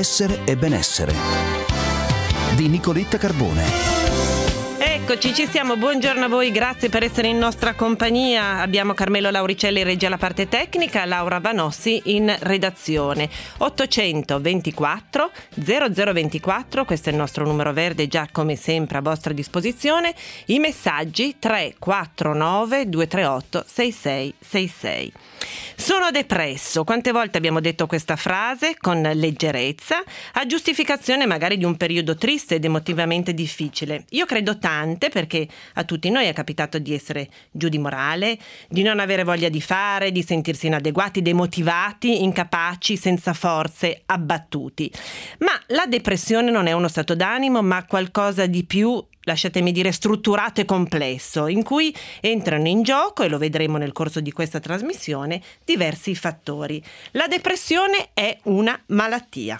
Essere e benessere di Nicoletta Carbone. Eccoci, ci siamo, buongiorno a voi, grazie per essere in nostra compagnia. Abbiamo Carmelo Lauricelli in regia alla parte tecnica, Laura Vanossi in redazione. 824 0024, questo è il nostro numero verde, già come sempre a vostra disposizione. I messaggi 349 238 6666. Sono depresso, quante volte abbiamo detto questa frase con leggerezza, a giustificazione magari di un periodo triste ed emotivamente difficile. Io credo tante, perché a tutti noi è capitato di essere giù di morale, di non avere voglia di fare, di sentirsi inadeguati, demotivati, incapaci, senza forze, abbattuti. Ma la depressione non è uno stato d'animo, ma qualcosa di più, lasciatemi dire, strutturato e complesso, in cui entrano in gioco, e lo vedremo nel corso di questa trasmissione, diversi fattori. La depressione è una malattia.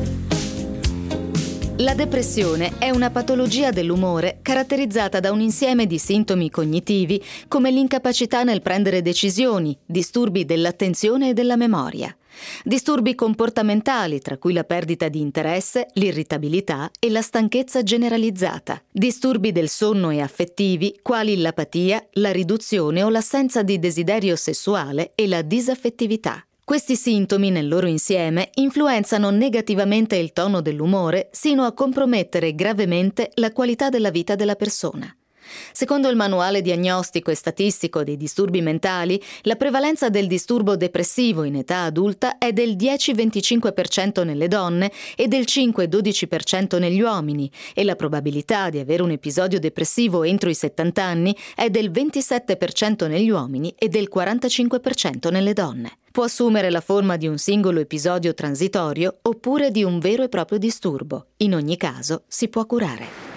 La depressione è una patologia dell'umore caratterizzata da un insieme di sintomi cognitivi come l'incapacità nel prendere decisioni, disturbi dell'attenzione e della memoria, disturbi comportamentali tra cui la perdita di interesse, l'irritabilità e la stanchezza generalizzata, disturbi del sonno e affettivi quali l'apatia, la riduzione o l'assenza di desiderio sessuale e la disaffettività. Questi sintomi nel loro insieme influenzano negativamente il tono dell'umore sino a compromettere gravemente la qualità della vita della persona. Secondo il manuale diagnostico e statistico dei disturbi mentali, la prevalenza del disturbo depressivo in età adulta è del 10-25% nelle donne e del 5-12% negli uomini, e la probabilità di avere un episodio depressivo entro i 70 anni è del 27% negli uomini e del 45% nelle donne. Può assumere la forma di un singolo episodio transitorio oppure di un vero e proprio disturbo. In ogni caso si può curare.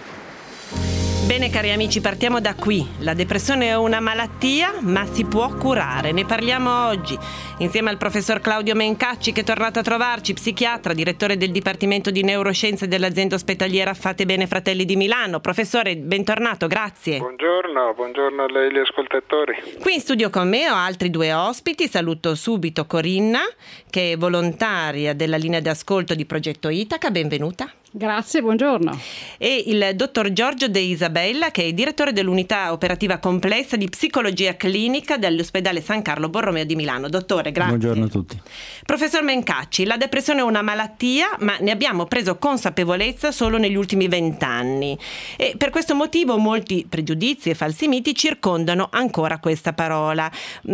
Bene cari amici, partiamo da qui. La depressione è una malattia, ma si può curare. Ne parliamo oggi insieme al professor Claudio Mencacci, che è tornato a trovarci, psichiatra, direttore del Dipartimento di Neuroscienze dell'azienda ospedaliera Fate Bene Fratelli di Milano. Professore, bentornato, grazie. Buongiorno a lei e agli ascoltatori. Qui in studio con me ho altri due ospiti. Saluto subito Corinna, che è volontaria della linea di ascolto di Progetto Itaca. Benvenuta. Grazie, buongiorno. E il dottor Giorgio De Isabella, che è direttore dell'unità operativa complessa di psicologia clinica dell'ospedale San Carlo Borromeo di Milano. Dottore, grazie. Buongiorno a tutti. Professor Mencacci, la depressione è una malattia, ma ne abbiamo preso consapevolezza solo negli ultimi 20 anni. E per questo motivo molti pregiudizi e falsi miti circondano ancora questa parola.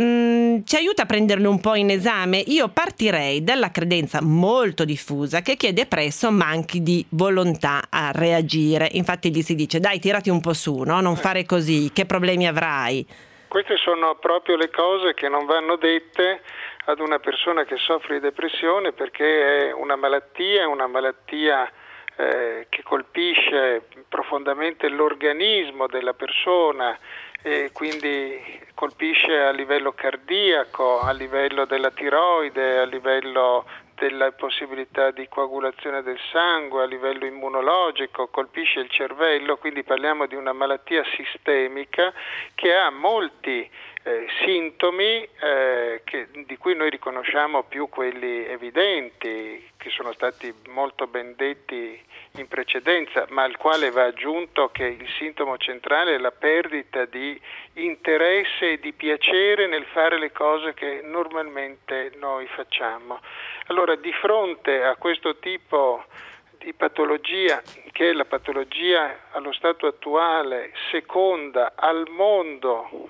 Ci aiuta a prenderlo un po' in esame? Io partirei dalla credenza molto diffusa che chi è depresso manchi di volontà a reagire. Infatti gli si dice: dai, tirati un po' su, no? Non fare così, che problemi avrai? Queste sono proprio le cose che non vanno dette ad una persona che soffre di depressione, perché è una malattia che colpisce profondamente l'organismo della persona, e quindi colpisce a livello cardiaco, a livello della tiroide, a livello della possibilità di coagulazione del sangue, a livello immunologico, colpisce il cervello, quindi parliamo di una malattia sistemica che ha molti sintomi di cui noi riconosciamo più quelli evidenti, che sono stati molto ben detti in precedenza, ma al quale va aggiunto che il sintomo centrale è la perdita di interesse e di piacere nel fare le cose che normalmente noi facciamo. Allora, di fronte a questo tipo di patologia, che è la patologia allo stato attuale seconda al mondo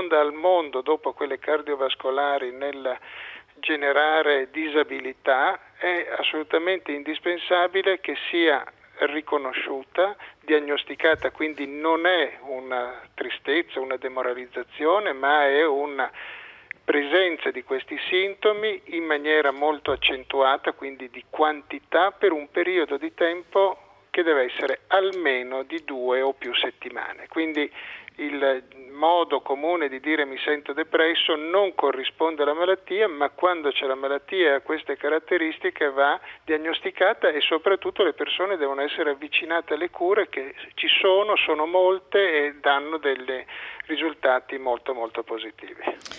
dopo quelle cardiovascolari nel generare disabilità, è assolutamente indispensabile che sia riconosciuta, diagnosticata, quindi non è una tristezza, una demoralizzazione, ma è una presenza di questi sintomi in maniera molto accentuata, quindi di quantità, per un periodo di tempo che deve essere almeno di 2 o più settimane. Quindi il modo comune di dire mi sento depresso non corrisponde alla malattia, ma quando c'è la malattia e ha queste caratteristiche va diagnosticata, e soprattutto le persone devono essere avvicinate alle cure che ci sono molte e danno dei risultati molto molto positivi.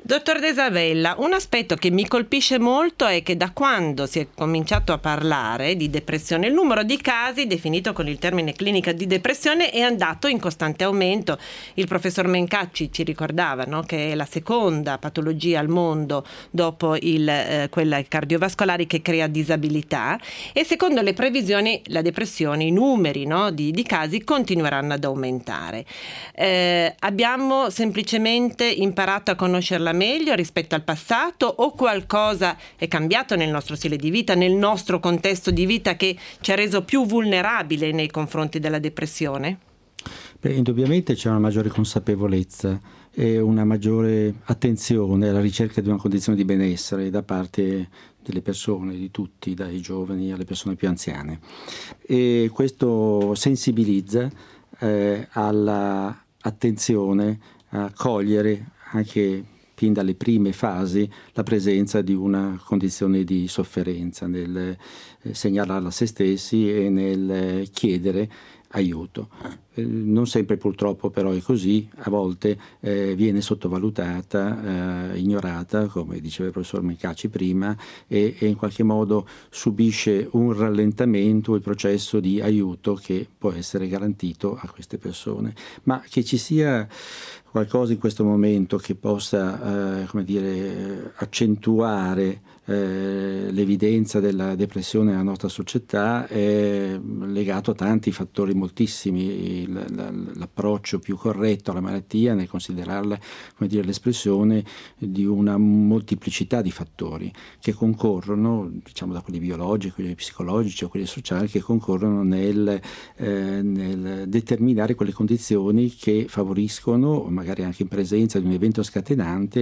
Dottor De Isabella, un aspetto che mi colpisce molto è che da quando si è cominciato a parlare di depressione, il numero di casi definito con il termine clinica di depressione è andato in costante aumento. Il professor Mencacci ci ricordava, no, che è la seconda patologia al mondo dopo quella cardiovascolare che crea disabilità, e secondo le previsioni la depressione, i numeri, no, di casi continueranno ad aumentare. Abbiamo semplicemente imparato a conoscerla meglio rispetto al passato, o qualcosa è cambiato nel nostro stile di vita, nel nostro contesto di vita, che ci ha reso più vulnerabile nei confronti della depressione? Indubbiamente c'è una maggiore consapevolezza e una maggiore attenzione alla ricerca di una condizione di benessere da parte delle persone, di tutti, dai giovani alle persone più anziane, e questo sensibilizza alla attenzione a cogliere anche fin dalle prime fasi la presenza di una condizione di sofferenza, nel segnalarla a se stessi e nel chiedere aiuto. Non sempre purtroppo però è così, a volte viene sottovalutata, ignorata, come diceva il professor Mencacci prima, e in qualche modo subisce un rallentamento il processo di aiuto che può essere garantito a queste persone. Ma che ci sia qualcosa in questo momento che possa accentuare l'evidenza della depressione nella nostra società è legato a tanti fattori, moltissimi. L'approccio più corretto alla malattia nel considerarla, l'espressione di una moltiplicità di fattori che concorrono, diciamo, da quelli biologici, quelli psicologici o quelli sociali, che concorrono nel determinare quelle condizioni che favoriscono, magari anche in presenza di un evento scatenante,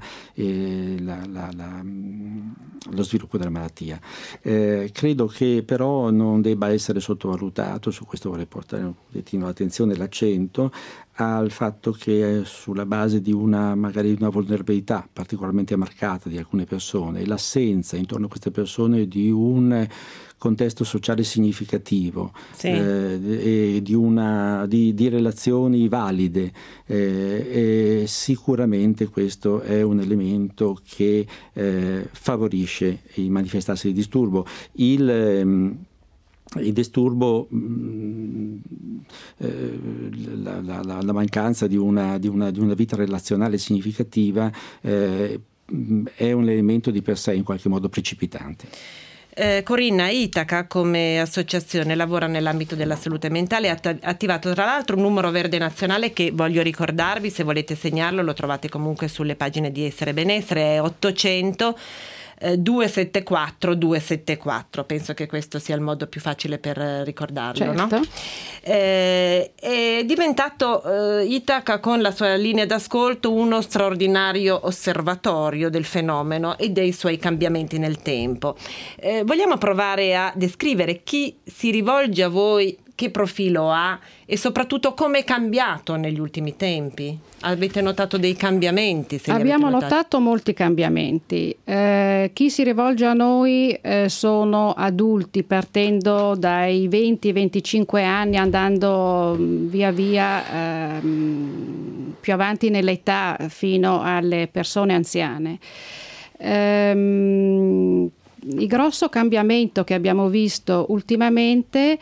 lo sviluppo della malattia. Credo che però non debba essere sottovalutato, su questo vorrei portare un pochettino l'attenzione e l'accento, al fatto che sulla base di magari una vulnerabilità particolarmente marcata di alcune persone e l'assenza intorno a queste persone di un contesto sociale significativo, sì, e di relazioni valide, e sicuramente questo è un elemento che favorisce il manifestarsi di disturbo. Il disturbo, la mancanza di una vita relazionale significativa è un elemento di per sé in qualche modo precipitante. Corinna, Itaca come associazione lavora nell'ambito della salute mentale, ha attivato tra l'altro un numero verde nazionale che voglio ricordarvi, se volete segnarlo lo trovate comunque sulle pagine di Essere Benessere, è 800 274 274, penso che questo sia il modo più facile per ricordarlo, certo. No? È diventato Itaca, con la sua linea d'ascolto, uno straordinario osservatorio del fenomeno e dei suoi cambiamenti nel tempo. Vogliamo provare a descrivere chi si rivolge a voi, che profilo ha e soprattutto come è cambiato negli ultimi tempi? Avete notato dei cambiamenti? Abbiamo notato molti cambiamenti. Chi si rivolge a noi sono adulti, partendo dai 20-25 anni, andando via via più avanti nell'età fino alle persone anziane. Il grosso cambiamento che abbiamo visto ultimamente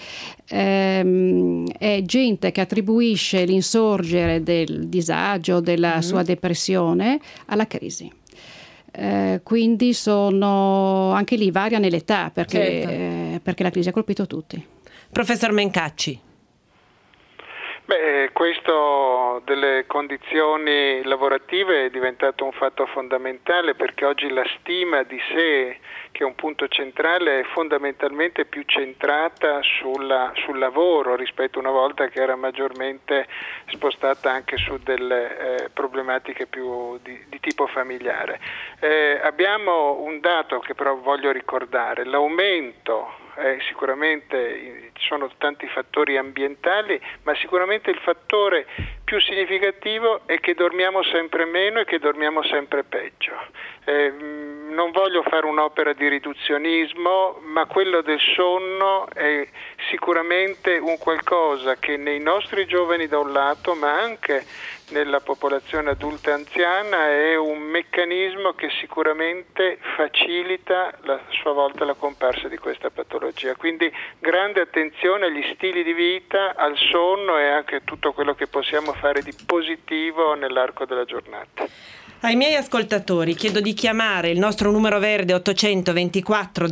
è gente che attribuisce l'insorgere del disagio, della sua depressione certo. alla crisi. Quindi sono anche lì, varia nell'età, perché la crisi ha colpito tutti. Professor Mencacci. Questo delle condizioni lavorative è diventato un fatto fondamentale, perché oggi la stima di sé, che è un punto centrale, è fondamentalmente più centrata sul lavoro rispetto a una volta che era maggiormente spostata anche su delle problematiche più di tipo familiare. Abbiamo un dato che però voglio ricordare: l'aumento sicuramente ci sono tanti fattori ambientali, ma sicuramente il fattore più più significativo è che dormiamo sempre meno e che dormiamo sempre peggio. Non voglio fare un'opera di riduzionismo, ma quello del sonno è sicuramente un qualcosa che nei nostri giovani da un lato, ma anche nella popolazione adulta e anziana, è un meccanismo che sicuramente facilita a sua volta la comparsa di questa patologia. Quindi grande attenzione agli stili di vita, al sonno e anche tutto quello che possiamo fare di positivo nell'arco della giornata. Ai miei ascoltatori chiedo di chiamare il nostro numero verde 800 24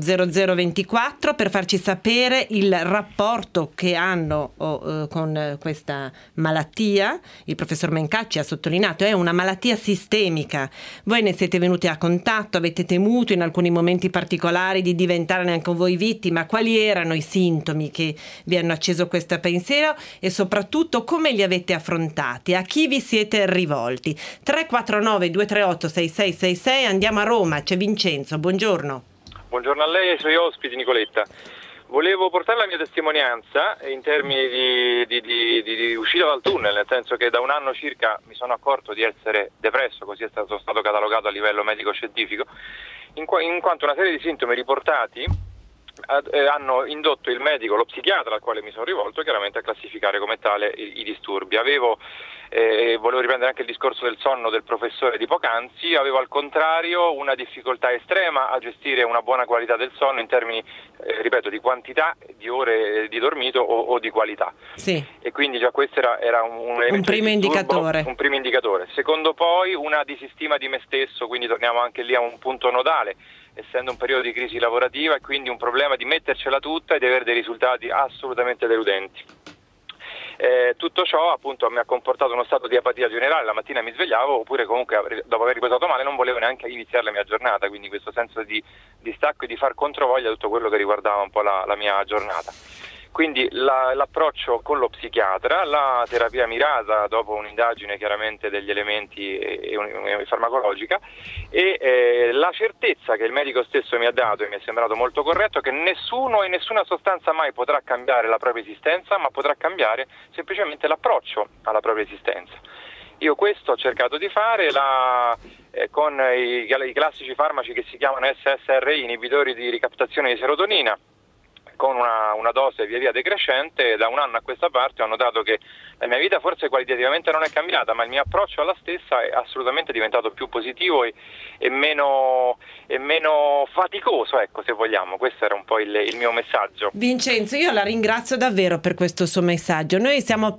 0024 per farci sapere il rapporto che hanno con questa malattia. Il professor Mencacci ha sottolineato è una malattia sistemica. Voi ne siete venuti a contatto, avete temuto in alcuni momenti particolari di diventare neanche voi vittima. Quali erano i sintomi che vi hanno acceso questo pensiero e soprattutto come li avete affrontati? A chi vi siete rivolti? 349 238 6666. Andiamo a Roma, c'è Vincenzo, buongiorno. Buongiorno a lei e ai suoi ospiti, Nicoletta. Volevo portare la mia testimonianza in termini di uscita dal tunnel, nel senso che da un anno circa mi sono accorto di essere depresso, così è stato catalogato a livello medico-scientifico, in quanto una serie di sintomi riportati hanno indotto il medico, lo psichiatra al quale mi sono rivolto, chiaramente a classificare come tale i disturbi. Volevo riprendere anche il discorso del sonno del professore di poc'anzi, avevo al contrario una difficoltà estrema a gestire una buona qualità del sonno in termini, ripeto, di quantità di ore di dormito o di qualità. Sì. E quindi già questo era un primo indicatore. Un primo indicatore. Secondo poi una disistima di me stesso, quindi torniamo anche lì a un punto nodale, essendo un periodo di crisi lavorativa e quindi un problema di mettercela tutta e di avere dei risultati assolutamente deludenti. Tutto ciò appunto mi ha comportato uno stato di apatia generale, la mattina mi svegliavo oppure comunque dopo aver riposato male non volevo neanche iniziare la mia giornata, quindi questo senso di distacco e di far controvoglia a tutto quello che riguardava un po' la mia giornata. Quindi l'approccio con lo psichiatra, la terapia mirata dopo un'indagine chiaramente degli elementi e farmacologica e la certezza che il medico stesso mi ha dato e mi è sembrato molto corretto, che nessuno e nessuna sostanza mai potrà cambiare la propria esistenza, ma potrà cambiare semplicemente l'approccio alla propria esistenza. Io questo ho cercato di fare con i classici farmaci che si chiamano SSRI, inibitori di ricaptazione di serotonina, con una dose via via decrescente. Da un anno a questa parte ho notato che la mia vita forse qualitativamente non è cambiata, ma il mio approccio alla stessa è assolutamente diventato più positivo e meno faticoso, ecco, se vogliamo. Questo era un po' il mio messaggio. Vincenzo, io la ringrazio davvero per questo suo messaggio. Noi siamo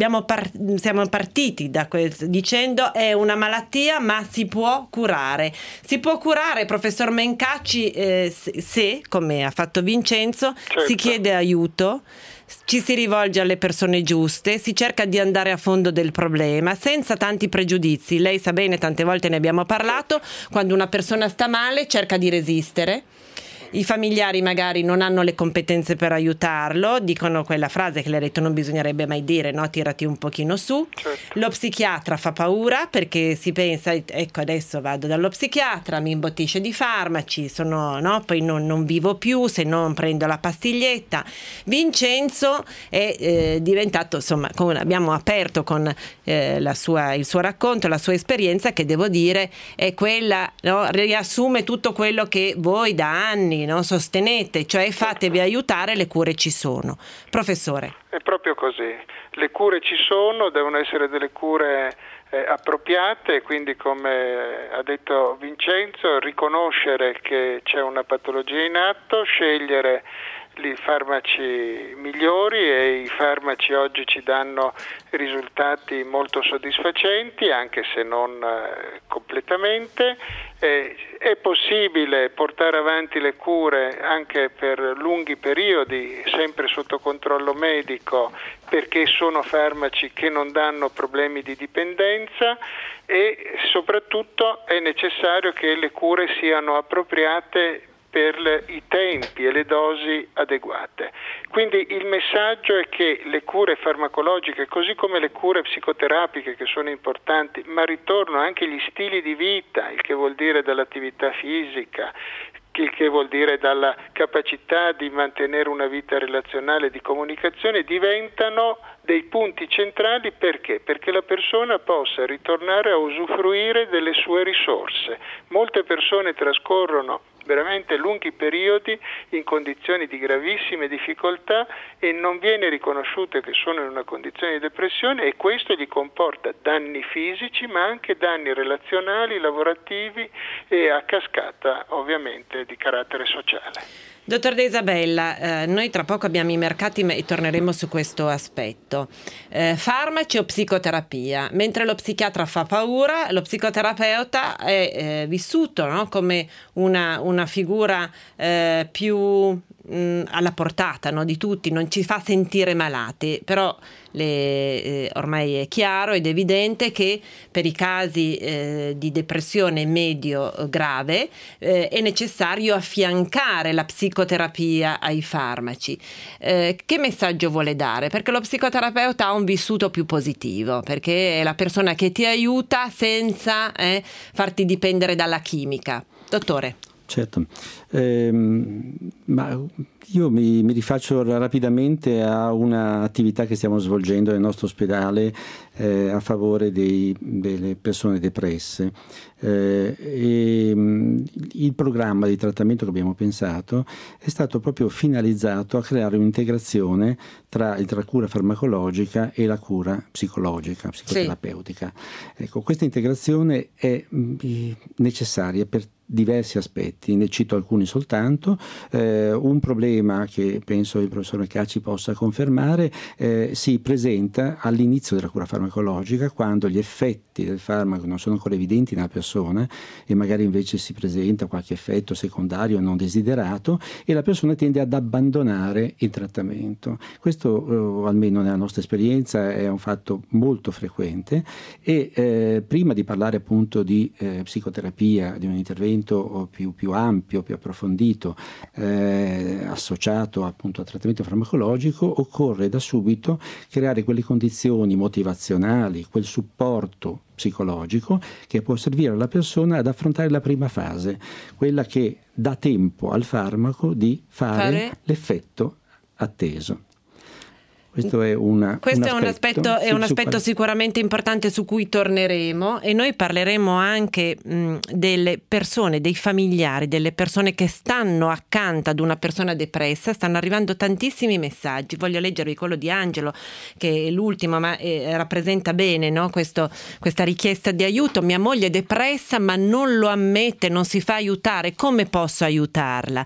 partiti da dicendo è una malattia ma si può curare. Si può curare, professor Mencacci, se, come ha fatto Vincenzo, si chiede aiuto, ci si rivolge alle persone giuste, si cerca di andare a fondo del problema senza tanti pregiudizi. Lei sa bene, tante volte ne abbiamo parlato, quando una persona sta male cerca di resistere. I familiari magari non hanno le competenze per aiutarlo, dicono quella frase che le ha detto non bisognerebbe mai dire, no? Tirati un pochino su. Certo. Lo psichiatra fa paura perché si pensa, ecco adesso vado dallo psichiatra, mi imbottisce di farmaci, poi non vivo più se non prendo la pastiglietta. Vincenzo è diventato, insomma, abbiamo aperto con il suo racconto, la sua esperienza, che devo dire è quella, no? Riassume tutto quello che voi da anni sostenete, cioè fatevi aiutare, le cure ci sono. Professore. È proprio così, le cure ci sono, devono essere delle cure appropriate, quindi come ha detto Vincenzo, riconoscere che c'è una patologia in atto, scegliere i farmaci migliori, e i farmaci oggi ci danno risultati molto soddisfacenti, anche se non completamente. È possibile portare avanti le cure anche per lunghi periodi, sempre sotto controllo medico, perché sono farmaci che non danno problemi di dipendenza, e soprattutto è necessario che le cure siano appropriate per i tempi e le dosi adeguate. Quindi il messaggio è che le cure farmacologiche, così come le cure psicoterapiche, che sono importanti, ma ritorno anche gli stili di vita, il che vuol dire dall'attività fisica, il che vuol dire dalla capacità di mantenere una vita relazionale, di comunicazione, diventano dei punti centrali. Perché? Perché la persona possa ritornare a usufruire delle sue risorse. Molte persone trascorrono veramente lunghi periodi in condizioni di gravissime difficoltà e non viene riconosciuto che sono in una condizione di depressione, e questo gli comporta danni fisici ma anche danni relazionali, lavorativi e a cascata ovviamente di carattere sociale. Dottor De Isabella, noi tra poco abbiamo i mercati e torneremo su questo aspetto. Farmaci o psicoterapia? Mentre lo psichiatra fa paura, lo psicoterapeuta è vissuto, no? Come una figura più alla portata, no? Di tutti, non ci fa sentire malati, però ormai è chiaro ed evidente che per i casi di depressione medio grave è necessario affiancare la psicoterapia ai farmaci. Che messaggio vuole dare? Perché lo psicoterapeuta ha un vissuto più positivo, perché è la persona che ti aiuta senza farti dipendere dalla chimica. Dottore. Certo, ma io mi rifaccio rapidamente a un'attività che stiamo svolgendo nel nostro ospedale a favore delle persone depresse. Il programma di trattamento che abbiamo pensato è stato proprio finalizzato a creare un'integrazione tra la cura farmacologica e la cura psicologica, psicoterapeutica. Sì. Ecco, questa integrazione è necessaria per diversi aspetti, ne cito alcuni soltanto. Un problema che penso il professor Mecacci possa confermare si presenta all'inizio della cura farmacologica, quando gli effetti del farmaco non sono ancora evidenti nella persona e magari invece si presenta qualche effetto secondario non desiderato e la persona tende ad abbandonare il trattamento. Questo almeno nella nostra esperienza è un fatto molto frequente e prima di parlare appunto di psicoterapia, di un intervento più ampio, più approfondito, associato appunto al trattamento farmacologico, occorre da subito creare quelle condizioni motivazionali, quel supporto psicologico che può servire alla persona ad affrontare la prima fase, quella che dà tempo al farmaco di fare l'effetto atteso. Questo è un aspetto sicuramente importante su cui torneremo, e noi parleremo anche delle persone, dei familiari, delle persone che stanno accanto ad una persona depressa. Stanno arrivando tantissimi messaggi. Voglio leggervi quello di Angelo, che è l'ultimo, ma rappresenta bene, no? Questa richiesta di aiuto. Mia moglie è depressa ma non lo ammette, non si fa aiutare. Come posso aiutarla?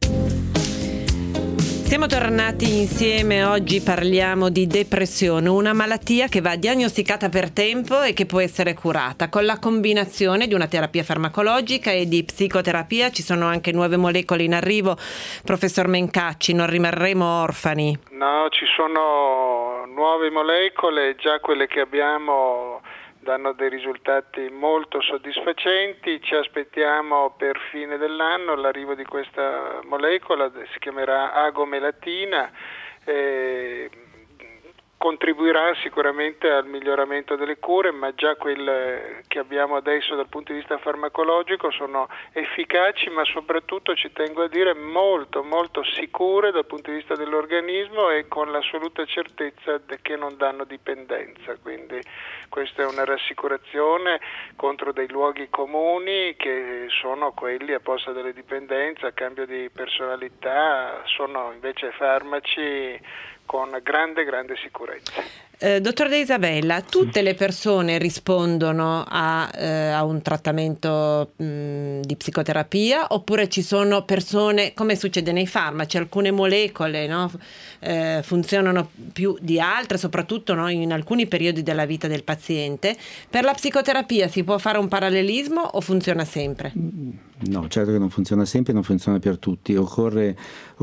Siamo tornati insieme, oggi parliamo di depressione, una malattia che va diagnosticata per tempo e che può essere curata con la combinazione di una terapia farmacologica e di psicoterapia. Ci sono anche nuove molecole in arrivo, professor Mencacci, non rimarremo orfani? No, ci sono nuove molecole, già quelle che abbiamo danno dei risultati molto soddisfacenti. Ci aspettiamo per fine dell'anno l'arrivo di questa molecola, si chiamerà agomelatina, contribuirà sicuramente al miglioramento delle cure, ma già quelle che abbiamo adesso dal punto di vista farmacologico sono efficaci, ma soprattutto, ci tengo a dire, molto molto sicure dal punto di vista dell'organismo e con l'assoluta certezza che non danno dipendenza. Quindi questa è una rassicurazione contro dei luoghi comuni che sono quelli a posto delle dipendenze, a cambio di personalità, sono invece farmaci con grande sicurezza. Dottor De Isabella, tutte le persone rispondono a un trattamento di psicoterapia, oppure ci sono persone, come succede nei farmaci, alcune molecole, no, funzionano più di altre, soprattutto, no, in alcuni periodi della vita del paziente? Per la psicoterapia si può fare un parallelismo o funziona sempre? No, certo che non funziona sempre, non funziona per tutti. Occorre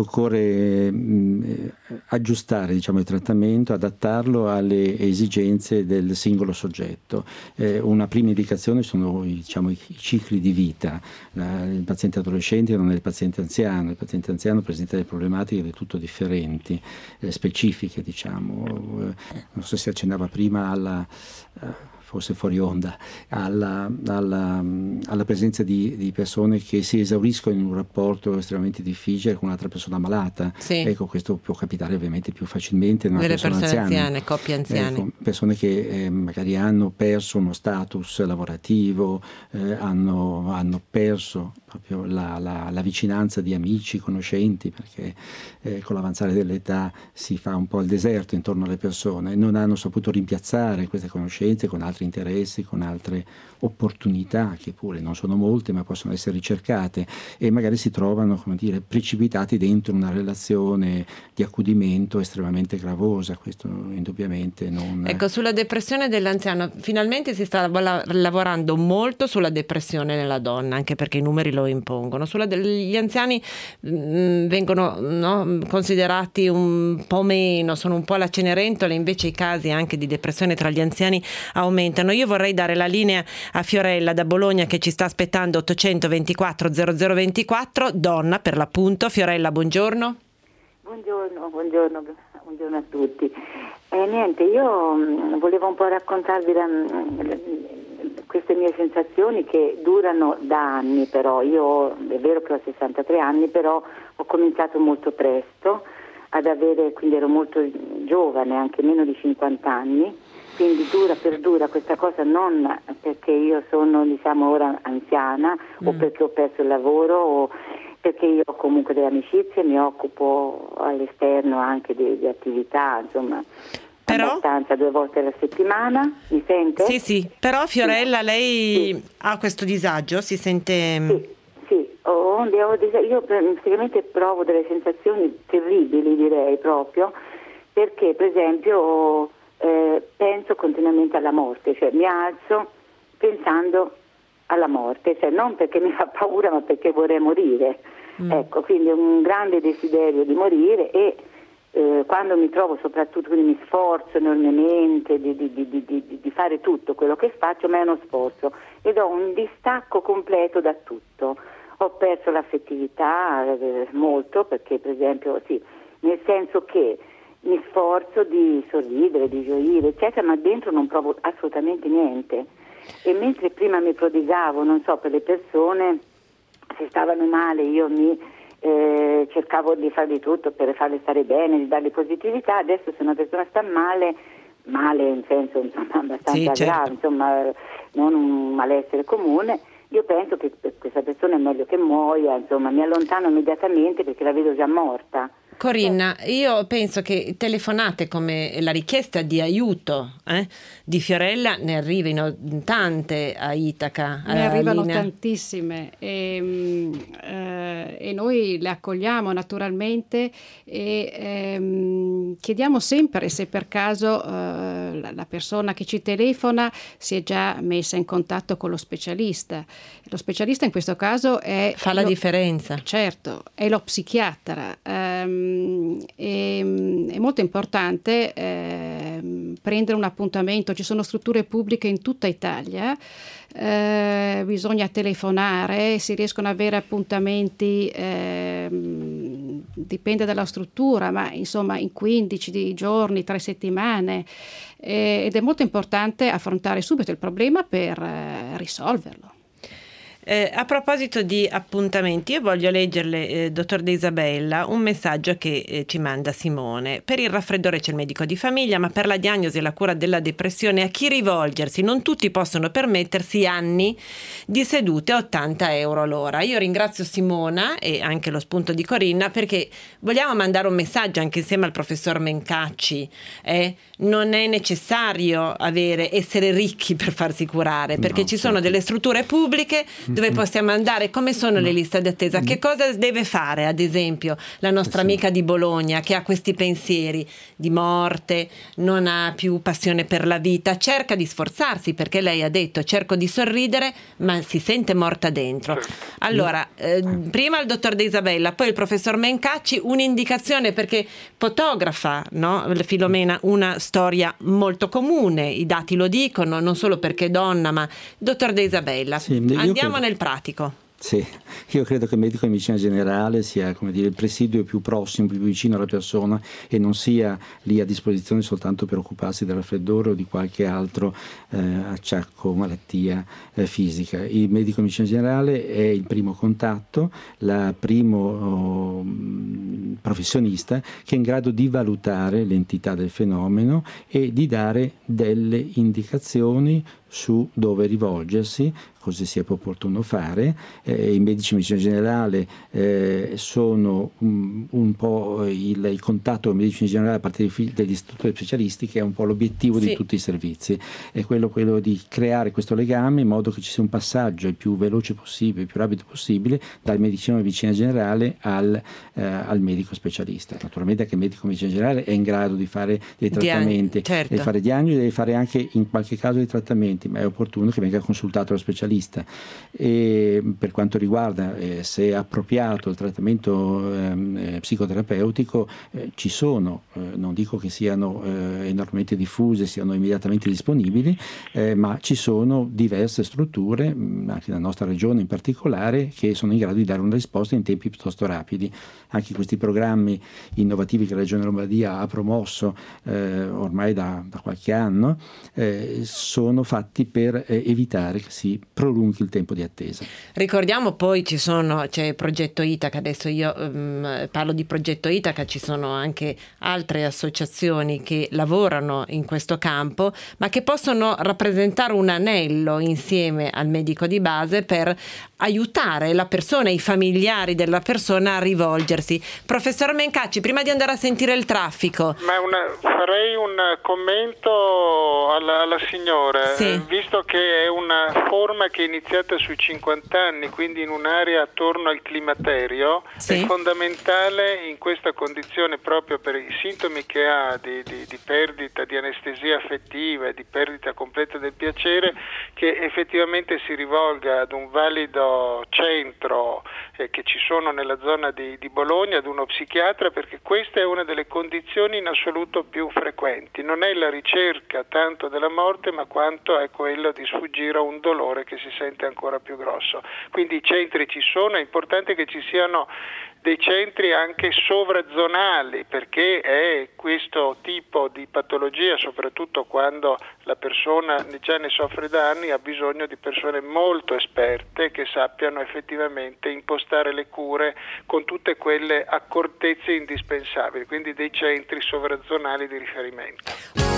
aggiustare, diciamo, il trattamento, adattarlo alle esigenze del singolo soggetto. Una prima indicazione sono i cicli di vita. Il paziente adolescente non è il paziente anziano. Il paziente anziano presenta delle problematiche del tutto differenti, specifiche, diciamo. Non so se accennava prima alla forse fuori onda, alla presenza di persone che si esauriscono in un rapporto estremamente difficile con un'altra persona malata. Sì. Ecco, questo può capitare ovviamente più facilmente in una delle persona persone anziana. anziane, coppie anziane. Ecco, persone che magari hanno perso uno status lavorativo, hanno perso proprio la vicinanza di amici, conoscenti, perché con l'avanzare dell'età si fa un po' il deserto intorno alle persone, non hanno saputo rimpiazzare queste conoscenze con altri interessi, con altre opportunità che pure non sono molte ma possono essere ricercate, e magari si trovano, come dire, precipitati dentro una relazione di accudimento estremamente gravosa. Questo indubbiamente non... Ecco, sulla depressione dell'anziano finalmente si sta lavorando molto sulla depressione nella donna, anche perché i numeri lo impongono. Gli anziani vengono considerati un po' meno, sono un po' alla Cenerentola, invece i casi anche di depressione tra gli anziani aumentano. Io vorrei dare la linea a Fiorella da Bologna che ci sta aspettando, 824 0024, donna per l'appunto. Fiorella, buongiorno. Buongiorno a tutti. Niente, io volevo un po' raccontarvi queste mie sensazioni che durano da anni, però io è vero che ho 63 anni, però ho cominciato molto presto ad avere, quindi ero molto giovane, anche meno di 50 anni, quindi dura questa cosa, non perché io sono ora anziana o perché ho perso il lavoro o perché io ho comunque delle amicizie, mi occupo all'esterno anche di attività, insomma, però, abbastanza 2 volte alla settimana. Mi sente? Sì, però Fiorella, lei ha questo disagio, si sente... Sì, io praticamente provo delle sensazioni terribili, direi proprio, perché per esempio penso continuamente alla morte, cioè mi alzo pensando alla morte, cioè non perché mi fa paura ma perché vorrei morire. Ecco, quindi un grande desiderio di morire, e quando mi trovo, soprattutto, quindi mi sforzo enormemente di fare tutto quello che faccio, ma è uno sforzo ed ho un distacco completo da tutto. Ho perso l'affettività molto, perché per esempio nel senso che mi sforzo di sorridere, di gioire, eccetera, ma dentro non provo assolutamente niente. E mentre prima mi prodigavo, non so, per le persone, se stavano male io mi cercavo di fare di tutto per farle stare bene, di dargli positività. Adesso se una persona sta male in senso abbastanza grave, insomma, non un malessere comune, io penso che questa persona è meglio che muoia, insomma, mi allontano immediatamente perché la vedo già morta. Corinna, io penso che telefonate come la richiesta di aiuto di Fiorella ne arrivino tante a Itaca. Ne arrivano tantissime e noi le accogliamo naturalmente e chiediamo sempre se per caso la persona che ci telefona si è già messa in contatto con lo specialista. Lo specialista in questo caso fa la differenza. Certo, è lo psichiatra. È molto importante prendere un appuntamento. Ci sono strutture pubbliche in tutta Italia, bisogna telefonare, si riescono ad avere appuntamenti, dipende dalla struttura, ma insomma in 15 giorni, 3 settimane, ed è molto importante affrontare subito il problema per risolverlo. A proposito di appuntamenti, io voglio leggerle, dottor De Isabella, un messaggio che ci manda Simone. Per il raffreddore c'è il medico di famiglia, ma per la diagnosi e la cura della depressione a chi rivolgersi? Non tutti possono permettersi anni di sedute a 80 euro l'ora. Io ringrazio Simona e anche lo spunto di Corinna, perché vogliamo mandare un messaggio anche insieme al professor Mencacci. Non è necessario essere ricchi per farsi curare, perché ci sono delle strutture pubbliche dove possiamo andare. Come sono le liste d'attesa? Che cosa deve fare, ad esempio, la nostra amica di Bologna che ha questi pensieri di morte, non ha più passione per la vita, cerca di sforzarsi, perché lei ha detto cerco di sorridere ma si sente morta dentro. Allora, prima il dottor De Isabella, poi il professor Mencacci, un'indicazione, perché fotografa, no, Filomena, una storia molto comune, i dati lo dicono, non solo perché è donna, ma dottor De Isabella, andiamo nel pratico. Sì, io credo che il medico di medicina generale sia, come dire, il presidio più prossimo, più vicino alla persona e non sia lì a disposizione soltanto per occuparsi del raffreddore o di qualche altro acciacco, malattia fisica. Il medico di medicina generale è il primo contatto, il primo professionista che è in grado di valutare l'entità del fenomeno e di dare delle indicazioni su dove rivolgersi, cosa sia più opportuno fare. I medici di medicina generale sono un po' il contatto con i medici in generale a parte degli istruttori specialisti, che è un po' l'obiettivo di tutti i servizi, è quello di creare questo legame in modo che ci sia un passaggio il più veloce possibile, il più rapido possibile, dal medicino di medicina generale al medico specialista. Naturalmente anche il medico di medicina generale è in grado di fare dei trattamenti, di fare diagnosi, deve fare anche in qualche caso dei trattamenti, ma è opportuno che venga consultato lo specialista. E per quanto riguarda se è appropriato il trattamento psicoterapeutico, ci sono, non dico che siano enormemente diffuse, siano immediatamente disponibili, ma ci sono diverse strutture, anche nella nostra regione in particolare, che sono in grado di dare una risposta in tempi piuttosto rapidi. Anche questi programmi innovativi che la Regione Lombardia ha promosso ormai da qualche anno sono fatti per evitare che si prolunghi il tempo di attesa. Ricordiamo poi c'è il progetto Itaca, adesso io parlo di progetto Itaca, ci sono anche altre associazioni che lavorano in questo campo, ma che possono rappresentare un anello insieme al medico di base per aiutare la persona, i familiari della persona a rivolgersi. Professor Mencacci, prima di andare a sentire il traffico, farei un commento alla signora, visto che è una forma che è iniziata sui 50 anni, quindi in un'area attorno al climaterio, è fondamentale in questa condizione, proprio per i sintomi che ha di perdita di anestesia affettiva e di perdita completa del piacere, che effettivamente si rivolga ad un valido centro che ci sono nella zona di Bologna, ad uno psichiatra, perché questa è una delle condizioni in assoluto più frequenti. Non è la ricerca tanto della morte, ma quanto è quello di sfuggire a un dolore che si sente ancora più grosso. Quindi i centri ci sono, è importante che ci siano dei centri anche sovrazonali, perché è questo tipo di patologia, soprattutto quando la persona già ne soffre da anni, ha bisogno di persone molto esperte che sappiano effettivamente impostare le cure con tutte quelle accortezze indispensabili, quindi dei centri sovrazzonali di riferimento.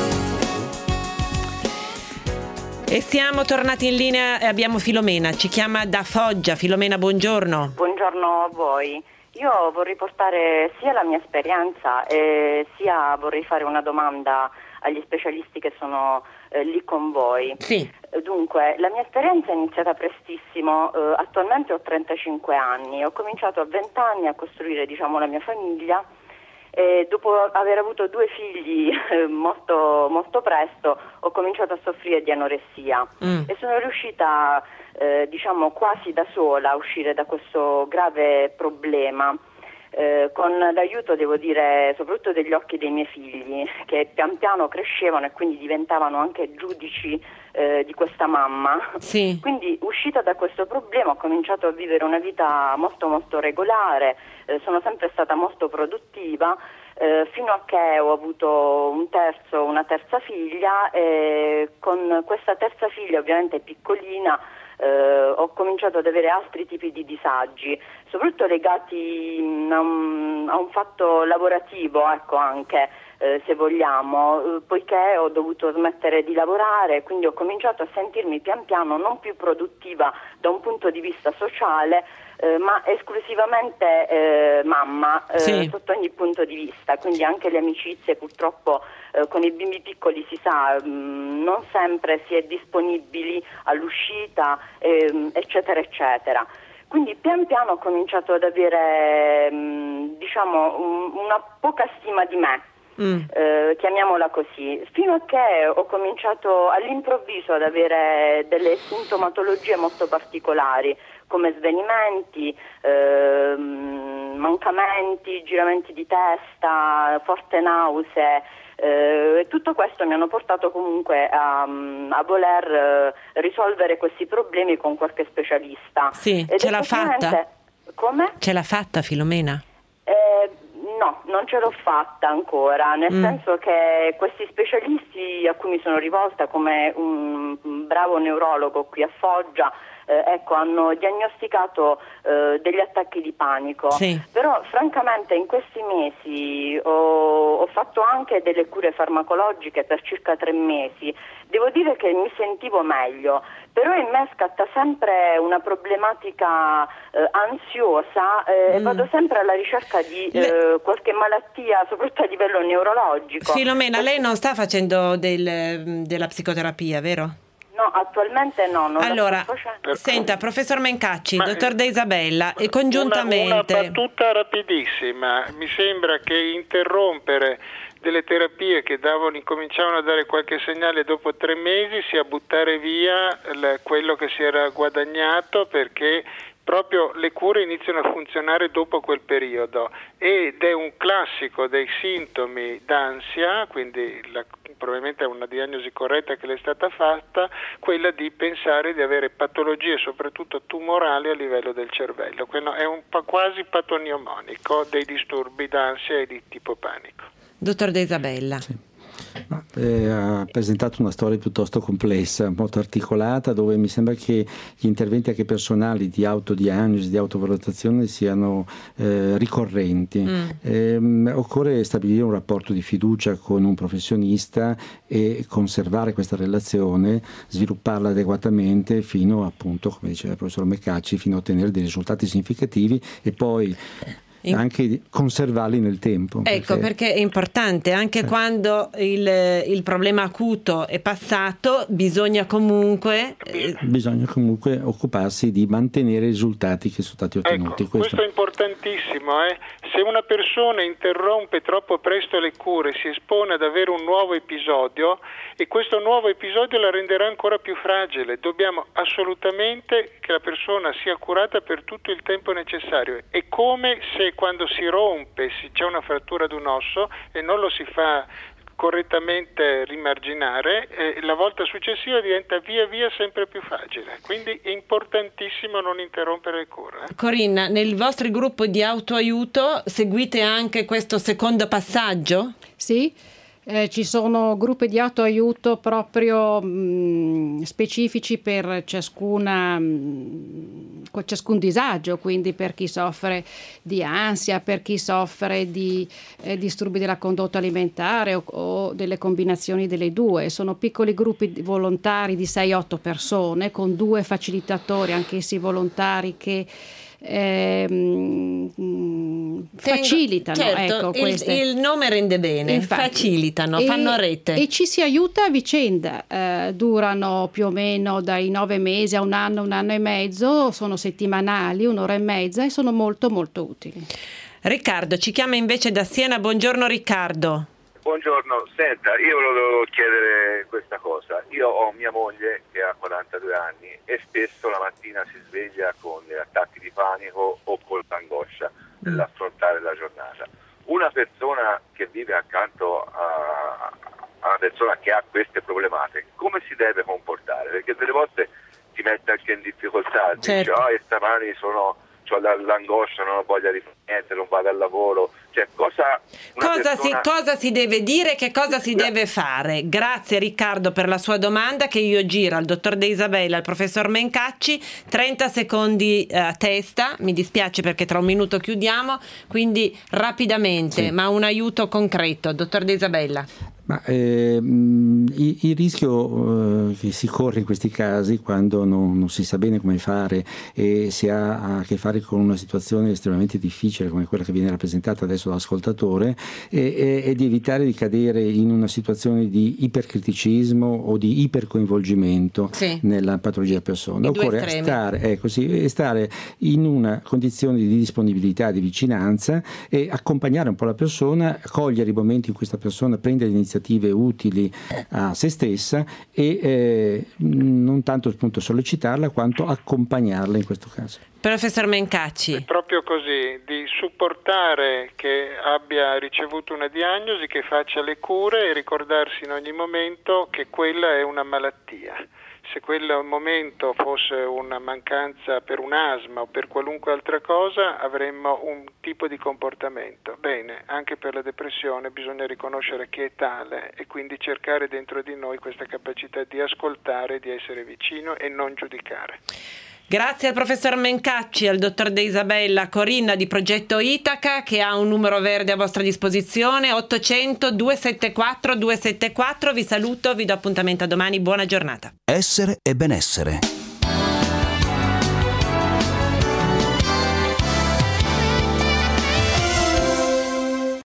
E siamo tornati in linea e abbiamo Filomena, ci chiama da Foggia. Filomena, buongiorno. Buongiorno a voi. Io vorrei portare sia la mia esperienza sia vorrei fare una domanda agli specialisti che sono lì con voi. Sì. Dunque, la mia esperienza è iniziata prestissimo, attualmente ho 35 anni, ho cominciato a 20 anni a costruire, la mia famiglia. E dopo aver avuto 2 figli molto, molto presto, ho cominciato a soffrire di anoressia e sono riuscita quasi da sola a uscire da questo grave problema, con l'aiuto, devo dire, soprattutto degli occhi dei miei figli, che pian piano crescevano e quindi diventavano anche giudici di questa mamma. Sì. Quindi, uscita da questo problema, ho cominciato a vivere una vita molto molto regolare, sono sempre stata molto produttiva, fino a che ho avuto una terza figlia, e con questa terza figlia, ovviamente piccolina, ho cominciato ad avere altri tipi di disagi, soprattutto legati a un fatto lavorativo, anche se vogliamo, poiché ho dovuto smettere di lavorare, quindi ho cominciato a sentirmi pian piano non più produttiva da un punto di vista sociale, ma esclusivamente mamma, sotto ogni punto di vista. Quindi anche le amicizie, purtroppo con i bimbi piccoli si sa, non sempre si è disponibili all'uscita, eccetera eccetera. Quindi pian piano ho cominciato ad avere una poca stima di me, chiamiamola così, fino a che ho cominciato all'improvviso ad avere delle sintomatologie molto particolari, come svenimenti, mancamenti, giramenti di testa, forti nausee, Tutto questo mi hanno portato comunque a voler risolvere questi problemi con qualche specialista. Sì, ce l'ha fatta? Come? Ce l'ha fatta, Filomena? No, non ce l'ho fatta ancora, nel senso che questi specialisti a cui mi sono rivolta, come un bravo neurologo qui a Foggia, hanno diagnosticato degli attacchi di panico. Sì. Però francamente in questi mesi ho fatto anche delle cure farmacologiche per circa 3 mesi. Devo dire che mi sentivo meglio, però in me scatta sempre una problematica ansiosa e vado sempre alla ricerca di qualche malattia, soprattutto a livello neurologico. Filomena, lei non sta facendo della psicoterapia, vero? No, attualmente no. Allora, senta, professor Mencacci, dottor De Isabella, e congiuntamente... Una battuta rapidissima. Mi sembra che interrompere delle terapie che incominciavano a dare qualche segnale dopo 3 mesi sia buttare via quello che si era guadagnato, perché proprio le cure iniziano a funzionare dopo quel periodo ed è un classico dei sintomi d'ansia, quindi probabilmente è una diagnosi corretta che le è stata fatta, quella di pensare di avere patologie soprattutto tumorali a livello del cervello. Quello è quasi patognomonico dei disturbi d'ansia e di tipo panico. Dottor De Isabella. Sì. Ha presentato una storia piuttosto complessa, molto articolata, dove mi sembra che gli interventi anche personali di autodiagnosi, di autovalutazione siano ricorrenti. Occorre stabilire un rapporto di fiducia con un professionista e conservare questa relazione, svilupparla adeguatamente fino appunto, come diceva il professor Meccacci, fino a ottenere dei risultati significativi e poi anche conservarli nel tempo. Ecco, perché è importante, anche quando il problema acuto è passato, bisogna comunque occuparsi di mantenere i risultati che sono stati ottenuti. Ecco, questo è importantissimo. Se una persona interrompe troppo presto le cure, si espone ad avere un nuovo episodio e questo nuovo episodio la renderà ancora più fragile. Dobbiamo assolutamente che la persona sia curata per tutto il tempo necessario. È come se quando si rompe, c'è una frattura ad un osso e non lo si fa correttamente rimarginare, la volta successiva diventa via via sempre più fragile. Quindi è importantissimo non interrompere le cure. Corinna, nel vostro gruppo di autoaiuto seguite anche questo secondo passaggio? Sì. Ci sono gruppi di autoaiuto proprio specifici per ciascun disagio, quindi per chi soffre di ansia, per chi soffre di disturbi della condotta alimentare o delle combinazioni delle due. Sono piccoli gruppi volontari di 6-8 persone con 2 facilitatori, anch'essi volontari, che facilitano, certo, il nome rende bene. Infatti, facilitano, fanno rete e ci si aiuta a vicenda. Durano più o meno dai 9 mesi a un anno e mezzo, sono settimanali, 1 ora e mezza, e sono molto molto utili. Riccardo ci chiama invece da Siena. Buongiorno Riccardo. Buongiorno, senta, io volevo chiedere questa cosa. Io ho mia moglie che ha 42 anni e spesso la mattina si sveglia con degli attacchi di panico o con l'angoscia nell'affrontare la giornata. Una persona che vive accanto a una persona che ha queste problematiche, come si deve comportare? Perché delle volte ti mette anche in difficoltà, certo. Dice, stamani ho l'angoscia, non ho voglia di fare niente, non vado al lavoro. Cioè, cosa si deve dire, che cosa si deve fare? Grazie Riccardo per la sua domanda, che io giro al dottor De Isabella, al professor Mencacci. 30 secondi a testa, mi dispiace perché tra un minuto chiudiamo, quindi rapidamente, sì. Ma un aiuto concreto, dottor De Isabella. Ma il rischio che si corre in questi casi, quando non si sa bene come fare e si ha a che fare con una situazione estremamente difficile come quella che viene rappresentata adesso dall'ascoltatore, è di evitare di cadere in una situazione di ipercriticismo o di ipercoinvolgimento nella patologia della persona. Occorre stare in una condizione di disponibilità, di vicinanza, e accompagnare un po' la persona, cogliere i momenti in cui questa persona prende l'iniziativa utili a se stessa e non tanto appunto sollecitarla quanto accompagnarla in questo caso. Professor Mencacci. È proprio così, di supportare che abbia ricevuto una diagnosi, che faccia le cure e ricordarsi in ogni momento che quella è una malattia. Se quel momento fosse una mancanza per un asma o per qualunque altra cosa, avremmo un tipo di comportamento. Bene, anche per la depressione bisogna riconoscere che è tale e quindi cercare dentro di noi questa capacità di ascoltare, di essere vicino e non giudicare. Grazie al professor Mencacci, al dottor De Isabella, Corinna di Progetto Itaca, che ha un numero verde a vostra disposizione, 800 274 274. Vi saluto, vi do appuntamento a domani, buona giornata. Essere e benessere.